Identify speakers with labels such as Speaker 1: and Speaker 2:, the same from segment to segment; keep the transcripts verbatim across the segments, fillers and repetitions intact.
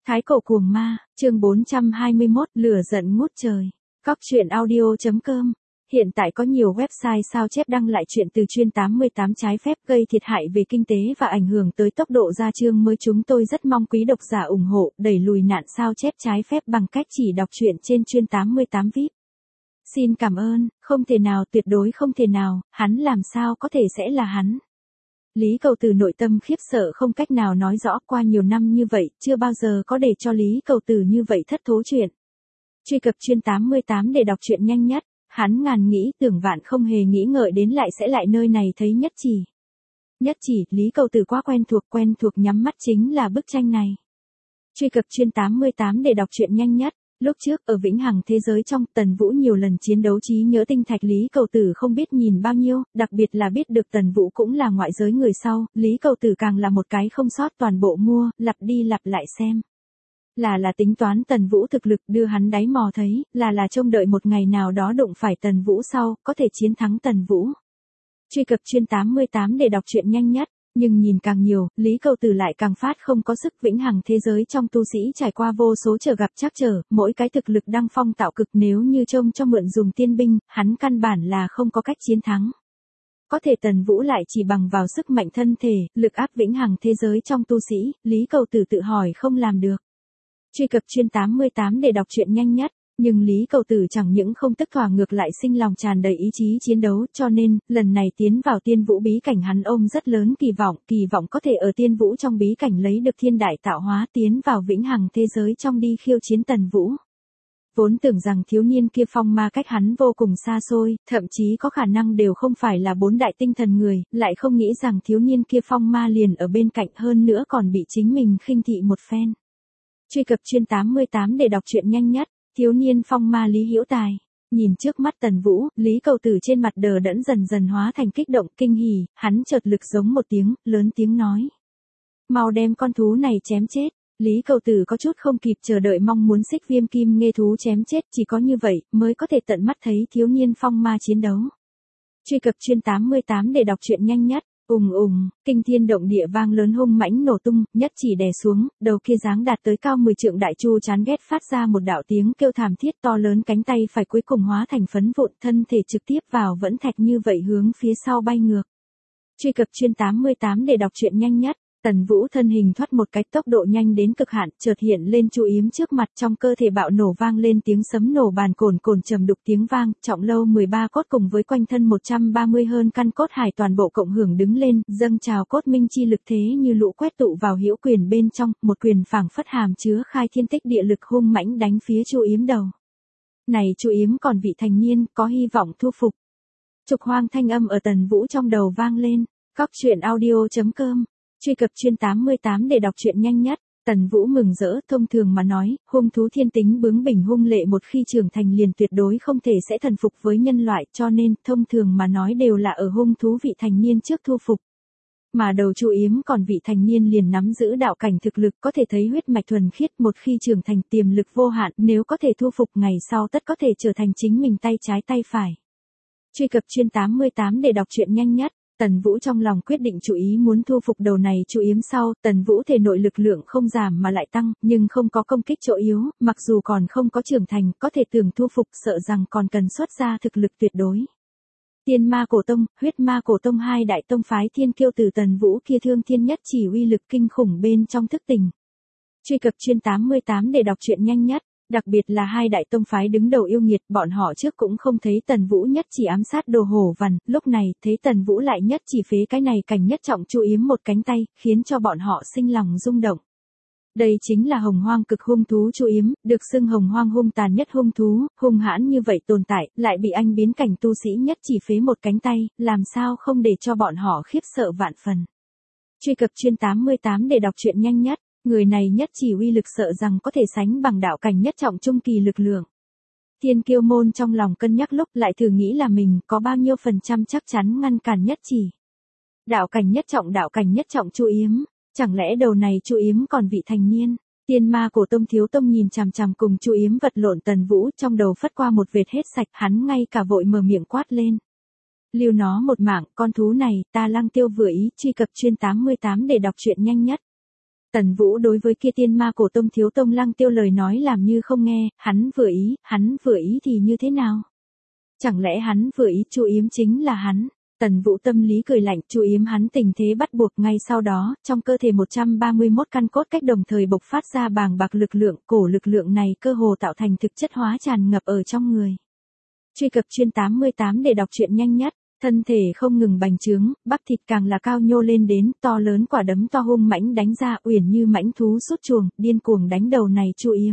Speaker 1: Thái cổ cuồng ma, chương bốn trăm hai mươi mốt, lửa giận ngút trời. Cóc truyện audio chấm com. Hiện tại có nhiều website sao chép đăng lại chuyện từ chuyên tám mươi tám trái phép gây thiệt hại về kinh tế và ảnh hưởng tới tốc độ ra chương mới. Chúng tôi rất mong quý độc giả ủng hộ, đẩy lùi nạn sao chép trái phép bằng cách chỉ đọc truyện trên chuyên tám mươi tám vi ai pi. Xin cảm ơn, không thể nào, tuyệt đối không thể nào, hắn làm sao có thể sẽ là hắn. Lý Cầu Tử nội tâm khiếp sợ không cách nào nói rõ, qua nhiều năm như vậy, chưa bao giờ có để cho Lý Cầu Tử như vậy thất thố chuyện. Truy cập chuyên tám mươi tám để đọc truyện nhanh nhất, hắn ngàn nghĩ tưởng vạn không hề nghĩ ngợi đến lại sẽ lại nơi này thấy nhất chỉ. Nhất chỉ, Lý Cầu Tử quá quen thuộc, quen thuộc nhắm mắt chính là bức tranh này. Truy cập chuyên tám mươi tám để đọc truyện nhanh nhất. Lúc trước, ở vĩnh hằng thế giới trong, Tần Vũ nhiều lần chiến đấu trí nhớ tinh thạch Lý Cầu Tử không biết nhìn bao nhiêu, đặc biệt là biết được Tần Vũ cũng là ngoại giới người sau, Lý Cầu Tử càng là một cái không sót toàn bộ mua, lặp đi lặp lại xem. Là là tính toán Tần Vũ thực lực đưa hắn đáy mò thấy, là là trông đợi một ngày nào đó đụng phải Tần Vũ sau, có thể chiến thắng Tần Vũ. Truy cập chuyên tám mươi tám để đọc truyện nhanh nhất. Nhưng nhìn càng nhiều, Lý Cầu Tử lại càng phát không có sức. Vĩnh hằng thế giới trong tu sĩ trải qua vô số trở gặp trắc trở, mỗi cái thực lực đăng phong tạo cực, nếu như trông cho mượn dùng tiên binh, hắn căn bản là không có cách chiến thắng. Có thể Tần Vũ lại chỉ bằng vào sức mạnh thân thể, lực áp vĩnh hằng thế giới trong tu sĩ, Lý Cầu Tử tự hỏi không làm được. Truy cập chuyên tám mươi tám để đọc truyện nhanh nhất. Nhưng Lý Cầu Tử chẳng những không tức thỏa ngược lại sinh lòng tràn đầy ý chí chiến đấu, cho nên, lần này tiến vào tiên vũ bí cảnh hắn ôm rất lớn kỳ vọng, kỳ vọng có thể ở tiên vũ trong bí cảnh lấy được thiên đại tạo hóa, tiến vào vĩnh hằng thế giới trong đi khiêu chiến Tần Vũ. Vốn tưởng rằng thiếu niên kia phong ma cách hắn vô cùng xa xôi, thậm chí có khả năng đều không phải là bốn đại tinh thần người, lại không nghĩ rằng thiếu niên kia phong ma liền ở bên cạnh, hơn nữa còn bị chính mình khinh thị một phen. Truy cập chuyên tám mươi tám để đọc truyện nhanh nhất. Thiếu niên phong ma Lý Hữu Tài. Nhìn trước mắt Tần Vũ, Lý Cầu Tử trên mặt đờ đẫn dần dần hóa thành kích động, kinh hỉ, hắn chợt lực giống một tiếng, lớn tiếng nói. Mau đem con thú này chém chết. Lý Cầu Tử có chút không kịp chờ đợi mong muốn xích viêm kim nghê thú chém chết, chỉ có như vậy, mới có thể tận mắt thấy thiếu niên phong ma chiến đấu. Truy cập chuyên tám mươi tám để đọc truyện nhanh nhất. Ùng ùng, kinh thiên động địa vang lớn hung mãnh nổ tung, nhất chỉ đè xuống, đầu kia dáng đạt tới cao mười trượng đại chu chán ghét phát ra một đạo tiếng kêu thảm thiết, to lớn cánh tay phải cuối cùng hóa thành phấn vụn, thân thể trực tiếp vào vẫn thạch như vậy hướng phía sau bay ngược. Truy cập chuyên tám mươi tám để đọc truyện nhanh nhất. Tần Vũ thân hình thoát một cái tốc độ nhanh đến cực hạn, chợt hiện lên Chu Yếm trước mặt, trong cơ thể bạo nổ vang lên tiếng sấm nổ bàn cồn cồn trầm đục tiếng vang, trọng lâu mười ba cốt cùng với quanh thân một trăm ba mươi hơn căn cốt hải toàn bộ cộng hưởng đứng lên, dâng trào cốt minh chi lực thế như lũ quét tụ vào hữu quyền bên trong, một quyền phảng phất hàm chứa khai thiên tích địa lực hung mãnh đánh phía Chu Yếm đầu. Này Chu Yếm còn vị thành niên, có hy vọng thu phục. Trục hoang thanh âm ở Tần Vũ trong đầu vang lên. Cóc truyện audio chấm com. Truy cập chuyên tám mươi tám để đọc truyện nhanh nhất. Tần Vũ mừng rỡ, thông thường mà nói, hung thú thiên tính bướng bỉnh hung lệ một khi trưởng thành liền tuyệt đối không thể sẽ thần phục với nhân loại, cho nên, thông thường mà nói đều là ở hung thú vị thành niên trước thu phục. Mà đầu Chu Yếm còn vị thành niên liền nắm giữ đạo cảnh thực lực, có thể thấy huyết mạch thuần khiết, một khi trưởng thành tiềm lực vô hạn, nếu có thể thu phục ngày sau tất có thể trở thành chính mình tay trái tay phải. Truy cập chuyên tám mươi tám để đọc truyện nhanh nhất. Tần Vũ trong lòng quyết định chú ý muốn thu phục đầu này Chu Yếm sau, Tần Vũ thể nội lực lượng không giảm mà lại tăng, nhưng không có công kích chỗ yếu, mặc dù còn không có trưởng thành, có thể tưởng thu phục, sợ rằng còn cần xuất ra thực lực tuyệt đối. Tiên Ma Cổ Tông, Huyết Ma Cổ Tông hai đại tông phái thiên kiêu từ Tần Vũ kia thương thiên nhất chỉ uy lực kinh khủng bên trong thức tỉnh. Truy cập chuyên tám mươi tám để đọc truyện nhanh nhất. Đặc biệt là hai đại tông phái đứng đầu yêu nghiệt, bọn họ trước cũng không thấy Tần Vũ nhất chỉ ám sát đồ hổ vằn, lúc này thấy Tần Vũ lại nhất chỉ phế cái này cảnh nhất trọng Chu Yếm một cánh tay, khiến cho bọn họ sinh lòng rung động. Đây chính là hồng hoang cực hung thú Chu Yếm, được xưng hồng hoang hung tàn nhất hung thú, hung hãn như vậy tồn tại, lại bị anh biến cảnh tu sĩ nhất chỉ phế một cánh tay, làm sao không để cho bọn họ khiếp sợ vạn phần. Truy cập chuyên tám mươi tám để đọc truyện nhanh nhất. Người này nhất chỉ uy lực sợ rằng có thể sánh bằng đạo cảnh nhất trọng trung kỳ lực lượng. Thiên kiêu môn trong lòng cân nhắc lúc lại thử nghĩ là mình có bao nhiêu phần trăm chắc chắn ngăn cản nhất chỉ. Đạo cảnh nhất trọng đạo cảnh nhất trọng Chu Yếm, chẳng lẽ đầu này Chu Yếm còn vị thành niên. Tiên Ma Cổ Tông thiếu tông nhìn chằm chằm cùng Chu Yếm vật lộn Tần Vũ, trong đầu phất qua một vệt hết sạch, hắn ngay cả vội mở miệng quát lên. Lưu nó một mảng, con thú này, ta Lăng Tiêu vừa ý. Truy cập chuyên tám mươi tám để đọc truyện nhanh nhất. Tần Vũ đối với kia tiên ma cổ tông thiếu tông Lăng Tiêu lời nói làm như không nghe, hắn vừa ý, hắn vừa ý thì như thế nào? Chẳng lẽ hắn vừa ý Chu Yếm chính là hắn? Tần Vũ tâm lý cười lạnh, Chu Yếm hắn tình thế bắt buộc. Ngay sau đó, trong cơ thể một trăm ba mươi mốt căn cốt cách đồng thời bộc phát ra bàng bạc lực lượng, cổ lực lượng này cơ hồ tạo thành thực chất hóa tràn ngập ở trong người. Truy cập chuyên tám mươi tám để đọc truyện nhanh nhất. Thân thể không ngừng bành trướng, bắp thịt càng là cao nhô lên đến, to lớn quả đấm to hung mãnh đánh ra, uyển như mãnh thú sút chuồng, điên cuồng đánh đầu này Chu Yếm.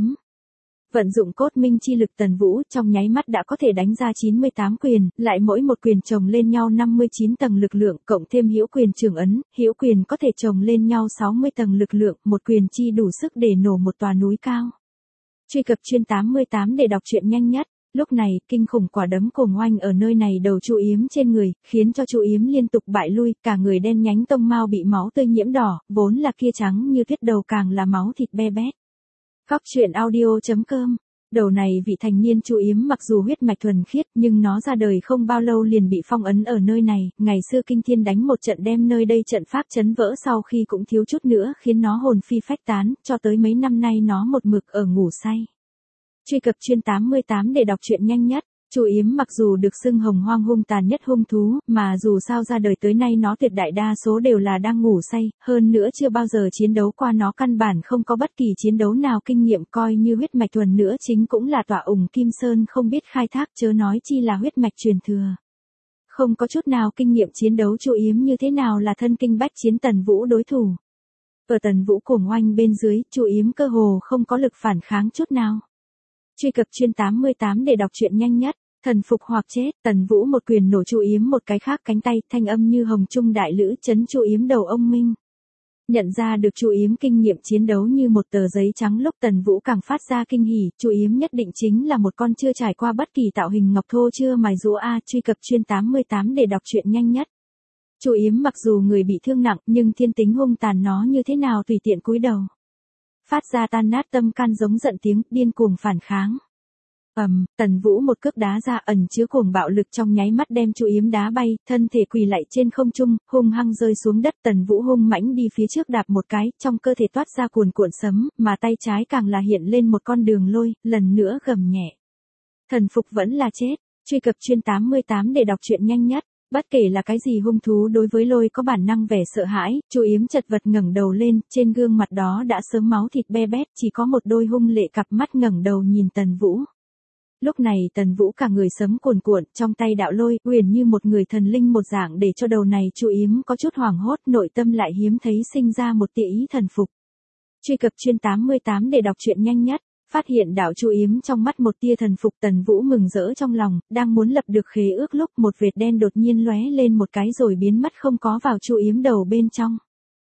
Speaker 1: Vận dụng cốt minh chi lực Tần Vũ trong nháy mắt đã có thể đánh ra chín mươi tám quyền, lại mỗi một quyền chồng lên nhau năm mươi chín tầng lực lượng, cộng thêm hữu quyền trường ấn, hữu quyền có thể chồng lên nhau sáu mươi tầng lực lượng, một quyền chi đủ sức để nổ một tòa núi cao. Truy cập chuyên tám mươi tám để đọc truyện nhanh nhất. Lúc này, kinh khủng quả đấm cùng oanh ở nơi này đầu Chu Yếm trên người, khiến cho Chu Yếm liên tục bại lui, cả người đen nhánh tông mao bị máu tươi nhiễm đỏ, vốn là kia trắng như tuyết đầu càng là máu thịt be bét. Góc truyện audio chấm com. Đầu này vị thành niên Chu Yếm mặc dù huyết mạch thuần khiết, nhưng nó ra đời không bao lâu liền bị phong ấn ở nơi này, ngày xưa kinh thiên đánh một trận đem nơi đây trận pháp chấn vỡ sau khi cũng thiếu chút nữa khiến nó hồn phi phách tán, cho tới mấy năm nay nó một mực ở ngủ say. Truy cập chuyên tám mươi tám để đọc truyện nhanh nhất. Chu Yếm mặc dù được xưng hồng hoang hung tàn nhất hung thú, mà dù sao ra đời tới nay nó tuyệt đại đa số đều là đang ngủ say, hơn nữa chưa bao giờ chiến đấu qua, nó căn bản không có bất kỳ chiến đấu nào kinh nghiệm, coi như huyết mạch thuần nữa chính cũng là tọa ủng Kim Sơn không biết khai thác, chớ nói chi là huyết mạch truyền thừa. Không có chút nào kinh nghiệm chiến đấu, Chu Yếm như thế nào là thân kinh bách chiến Tần Vũ đối thủ. Ở Tần Vũ cuồng oanh bên dưới, Chu Yếm cơ hồ không có lực phản kháng chút nào. Truy cập chuyên tám mươi tám để đọc truyện nhanh nhất. Thần phục hoặc chết, Tần Vũ một quyền nổ Chu Yếm một cái khác cánh tay, thanh âm như hồng trung đại lữ chấn Chu Yếm đầu ông minh. Nhận ra được Chu Yếm kinh nghiệm chiến đấu như một tờ giấy trắng, lúc Tần Vũ càng phát ra kinh hỉ, Chu Yếm nhất định chính là một con chưa trải qua bất kỳ tạo hình ngọc thô chưa mài rũa a. Truy cập chuyên tám mươi tám để đọc truyện nhanh nhất. Chu Yếm mặc dù người bị thương nặng, nhưng thiên tính hung tàn nó như thế nào tùy tiện cúi đầu. Phát ra tan nát tâm can giống giận tiếng, điên cuồng phản kháng. Ầm, um, Tần Vũ một cước đá ra ẩn chứa cuồng bạo lực trong nháy mắt đem Chu Yếm đá bay, thân thể quỳ lạy trên không trung, hung hăng rơi xuống đất. Tần Vũ hung mãnh đi phía trước đạp một cái, trong cơ thể toát ra cuồn cuộn sấm, mà tay trái càng là hiện lên một con đường lôi, lần nữa gầm nhẹ. Thần phục vẫn là chết. Truy cập chuyên tám mươi tám để đọc truyện nhanh nhất. Bất kể là cái gì hung thú đối với lôi có bản năng vẻ sợ hãi, Chu Yếm chật vật ngẩng đầu lên, trên gương mặt đó đã sớm máu thịt be bét, chỉ có một đôi hung lệ cặp mắt ngẩng đầu nhìn Tần Vũ. Lúc này Tần Vũ cả người sấm cuồn cuộn, trong tay đạo lôi, uyển như một người thần linh một dạng, để cho đầu này Chu Yếm có chút hoảng hốt, nội tâm lại hiếm thấy sinh ra một tia ý thần phục. Truy cập chuyên tám mươi tám để đọc truyện nhanh nhất. Phát hiện đạo Chu Yếm trong mắt một tia thần phục, Tần Vũ mừng rỡ trong lòng, đang muốn lập được khế ước lúc một vệt đen đột nhiên lóe lên một cái rồi biến mất không có vào Chu Yếm đầu bên trong.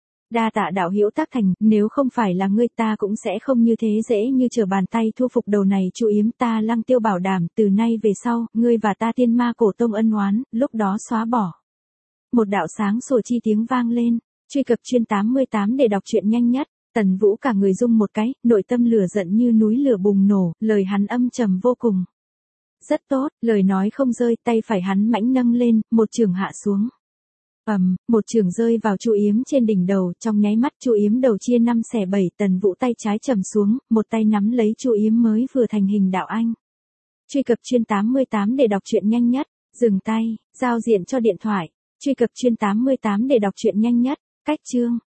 Speaker 1: Đa tạ đạo hữu tác thành, nếu không phải là ngươi ta cũng sẽ không như thế dễ như trở bàn tay thu phục đầu này Chu Yếm. Ta Lăng Tiêu bảo đảm, từ nay về sau, ngươi và ta tiên ma cổ tông ân oán, lúc đó xóa bỏ. Một đạo sáng sủa chi tiếng vang lên. Truy cập chuyên tám mươi tám để đọc truyện nhanh nhất. Tần Vũ cả người rung một cái, nội tâm lửa giận như núi lửa bùng nổ, lời hắn âm trầm vô cùng. Rất tốt, lời nói không rơi, tay phải hắn mãnh nâng lên, một chưởng hạ xuống. Ầm, um, một chưởng rơi vào Chu Yếm trên đỉnh đầu, trong nháy mắt Chu Yếm đầu chia năm xẻ bảy. Tần Vũ tay trái trầm xuống, một tay nắm lấy Chu Yếm mới vừa thành hình đạo anh. Truy cập chuyên tám mươi tám để đọc truyện nhanh nhất. Dừng tay, giao diện cho điện thoại. Truy cập chuyên tám mươi tám để đọc truyện nhanh nhất. Cách chương.